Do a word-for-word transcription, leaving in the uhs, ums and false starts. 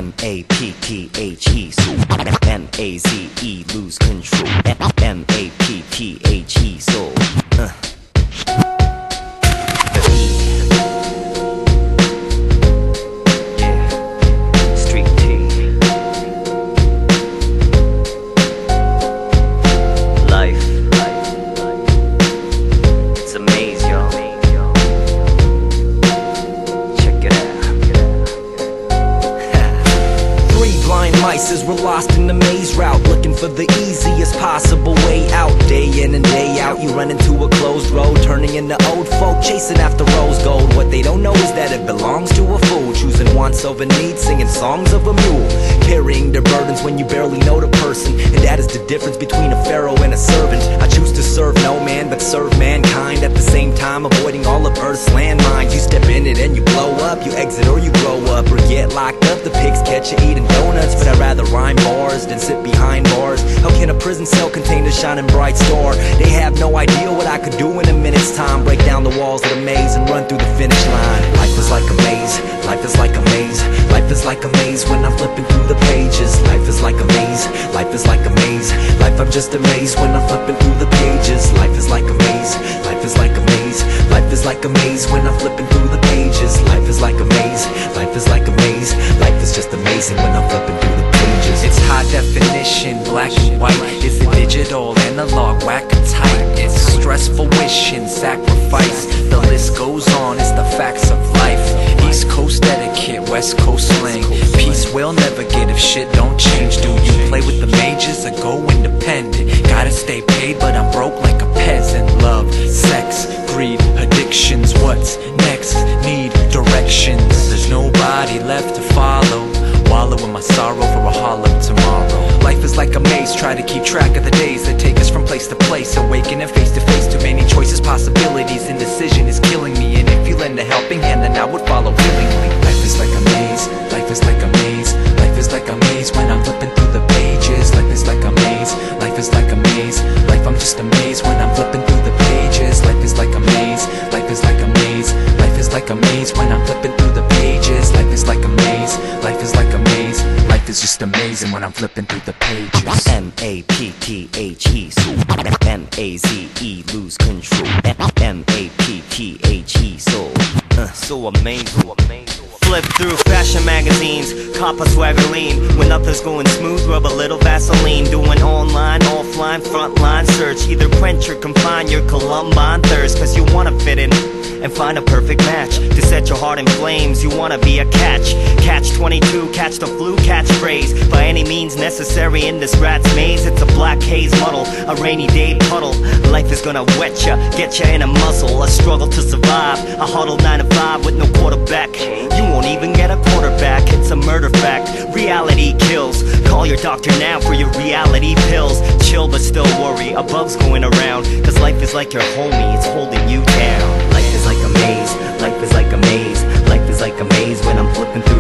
M A P P H E, so M A Z E, lose control. M A P P H E, so uh. The E. Yeah, Street T. Life, it's a maze, y'all. Check it out. Three blind mice were lost in the maze route, looking for the easiest possible way out. Day in and day out, you run into a closed road, turning into old folk, chasing after rose gold. What they don't know is that it belongs to a fool, choosing wants over needs, singing songs of a mule, carrying their burdens when you barely know the person. And that is the difference between a pharaoh and a servant. I choose to serve no man, but serve mankind, at the same time avoiding all of Earth's landmines. You step in it and you blow up, you exit or you grow up, or get locked up. The pigs catch you eating donuts, but I'd rather rhyme bars than sit behind bars. How can a prison cell contain a shining bright star? They have no idea what I could do in a minute's time. Break down the walls of the maze and run through the finish line. Life is like a maze, life is like a maze, life is like a maze when I'm flipping through the pages. Life is like a maze, life is like a maze, life I'm just amazed when I'm flipping through the pages. Life is like a maze, life is like a maze, life is like a maze when I'm flipping through the pages. Life is like a maze, life is like a maze, life is just amazing when I'm flipping through the pages. It's high definition, black and white. Is it digital, analog, whack or tight? It's stressful wishing, sacrifice. The list goes on, it's the facts of life. East Coast etiquette, West Coast slang. Peace will never get if shit don't change. Do you play with the majors or go independent? Gotta stay paid, but I'm broke like a peasant. Love, sex, greed, addictions. What's next? Need directions. There's nobody left to follow. Wallow in my sorrow for a hollow tomorrow. Life is like a maze, try to keep track of the days that take us from place to place. Awakening face to face, too many choices, possibilities. Indecision is killing me, and if you lend a helping hand, then I would follow willingly. Life is like a maze, life is like a maze, life is like a maze when I'm flipping through the pages. Life is like a maze, life is like a maze, life I'm just amazed when I'm flipping through the pages. Life is like a maze, life is like a maze, life is like a maze when I'm flipping through the pages. Life is like a maze, life is like a maze, life is just amazing when I'm flipping through the pages. M A P P H E, so M A Z E, lose control. M A P P H E, so uh, so amazing, so amazing. Flip through fashion magazines, cop a swagger lean. When nothing's going smooth, rub a little Vaseline. Doing online, offline, frontline search. Either quench or confine your Columbine thirst, cause you wanna fit in and find a perfect match to set your heart in flames. You wanna be a catch, catch twenty-two, catch the flu catchphrase. By any means necessary in this rat's maze. It's a black haze muddle, a rainy day puddle. Life is gonna wet ya, get ya in a muzzle. A struggle to survive, a huddle nine to five with no quarterback. You won't even get a quarterback, it's a murder fact. Reality kills, call your doctor now for your reality pills. Chill but still worry, a bug's going around, cause life is like your homie, it's holding you down. Life is like a maze, life is like a maze, life is like a maze when I'm flipping through